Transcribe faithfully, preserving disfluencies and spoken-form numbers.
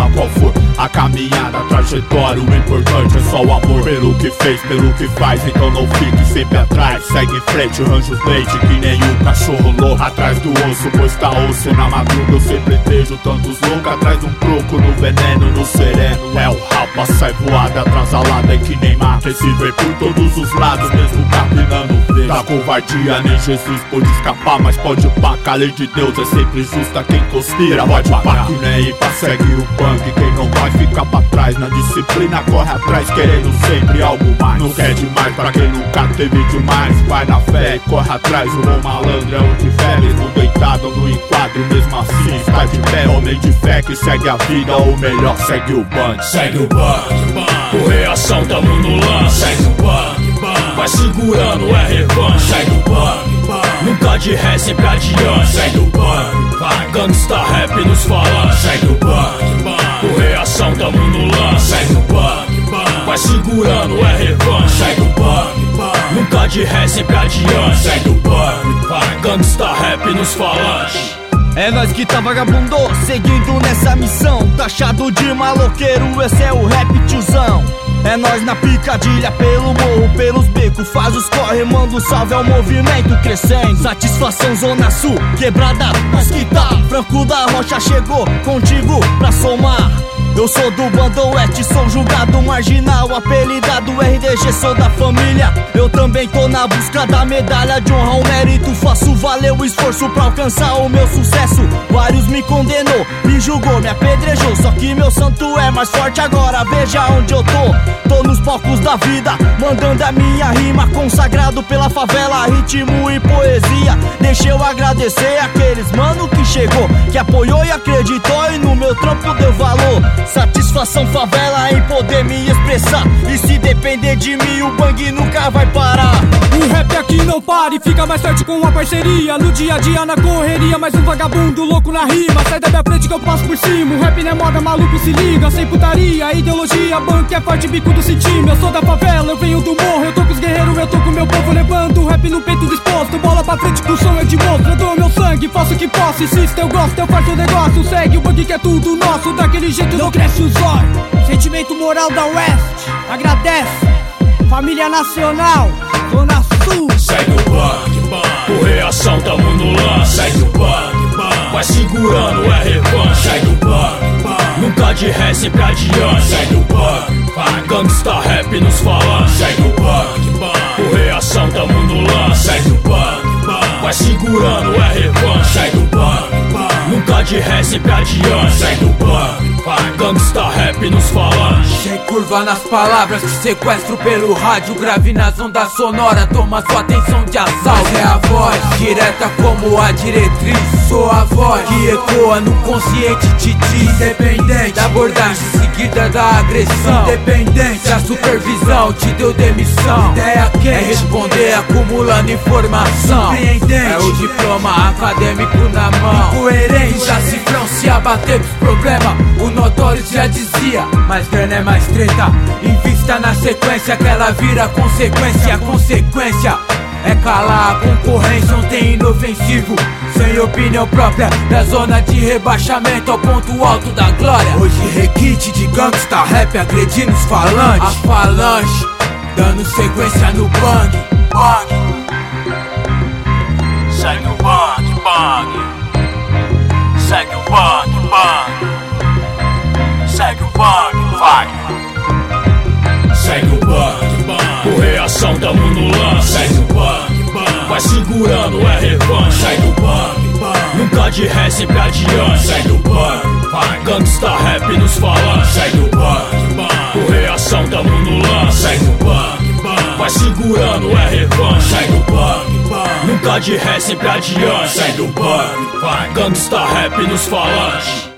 qual for a caminhada, a trajetória, o importante é só o amor pelo que fez, pelo que faz, então não fique sempre atrás. Segue em frente, arranja os leite que nem o cachorro louco atrás do osso, pois tá osso na madruga. Eu sempre vejo tantos loucos atrás de um troco, no veneno, no sereno. É o rapa, sai voada, atrasalada é que nem mata. E se vê por todos os lados, mesmo capinando o verde. Da covardia nem Jesus pôde escapar, mas pode pá, a lei de Deus é sempre justa, quem conspira pode pá. Que nem ipa, segue o punk, quem não vai ficar pra trás. Na disciplina corre atrás, querendo sempre algo mais. Não quer demais pra quem nunca teve demais. Vai na fé e corre atrás, o bom malandro é o de fé. Mesmo deitado no enquadro, mesmo assim está de pé. Homem de fé que segue a vida, ou melhor, segue o band. Segue o band, por reação tamo no lance. Segue o band, vai segurando, é revanche. Segue o band, nunca de ré, sempre adiante. Segue o band, vai gangsta rap nos falantes. Segue o band, por reação tamo no lance. Segue o band, vai segurando, é revanche. Segue o band, nunca de ré, sempre adiante. Segue o band, vai gangsta rap nos falantes. É nós que tá vagabundo, seguindo nessa missão. Taxado de maloqueiro, esse é o rap tiozão. É nós na picadilha, pelo morro, pelos becos. Faz os corre, manda um salve ao movimento crescendo. Satisfação Zona Sul, quebrada, nós que tá. Franco da Rocha chegou contigo pra somar. Eu sou do Bando Oeste, sou julgado marginal, apelidado R D G, sou da família. Eu também tô na busca da medalha de honra, o mérito faço valer o esforço pra alcançar o meu sucesso. Vários me condenou, me julgou, me apedrejou, só que meu santo é mais forte agora, veja onde eu tô. Tô nos palcos da vida, mandando a minha rima, consagrado pela favela, ritmo e poesia. Deixa eu agradecer aqueles mano que chegou, que apoiou e acreditou e no meu trampo deu valor. Satisfação favela em poder me expressar, e se depender de mim o bang nunca vai parar. O rap aqui não para e fica mais forte com a parceria. No dia a dia na correria, mais um vagabundo louco na rima. Sai da minha frente que eu passo por cima. O rap não é moda, maluco se liga. Sem putaria, ideologia, banco é forte, bico do time. Eu sou da favela, eu venho do morro. Eu tô com os guerreiros, eu tô com meu povo. Levando o rap no peito disposto. Bola pra frente com o som é de monstro. Eu dou meu sangue, faço o que posso. Insisto, eu gosto, eu faço o negócio. Segue o bang que é tudo nosso. Daquele jeito não cresce os olhos. Sentimento moral da Oeste, agradece. Família Nacional, Zona Sul. Segue o bang, por reação tamo no lance. Segue o bang, vai segurando, é revanche. Segue o bang, nunca de ré, sempre adiante. Segue o bang, vai gangsta rap nos falantes. Segue o bang, por reação tamo no lance. Segue o bang, vai segurando, é revanche. Segue o bang, nunca de ré, sempre adiante. Segue o bang, vai gangsta rap nos falantes. Sem curva nas palavras, te sequestro pelo rádio. Grave nas ondas sonoras, toma sua atenção de assalto. É a voz, direta como a diretriz. Sou a voz que ecoa no consciente de ti. Independente da abordagem seguida da agressão, independente da supervisão, te deu demissão. Ideia quente é responder acumulando informação. É o diploma acadêmico na mão. Incoerente da cifrão se abater dos problemas. O notório já dizia, mas grana é mais treta. Invista na sequência que ela vira consequência. A consequência é calar a concorrência, não tem inofensivo. Sem opinião própria, da zona de rebaixamento ao ponto alto da glória. Hoje requinte de gangsta rap agredindo os falantes. A falange, dando sequência no bang, bang. Segue o bang, bang. Segue o bang, bang. Segue o bang, vai. Segue o bang, por reação tamo no lance. Segue o bang, vai segurando, é revanche. Segue o bang, nunca de ré, sempre adiante. Segue o bang, vai gangsta rap nos falantes. Segue o bang, por reação tamo no lance. Segue o bang, vai segurando, é revanche. Segue o bang, nunca de ré, sempre adiante. Segue o bang, vai gangsta rap nos falantes.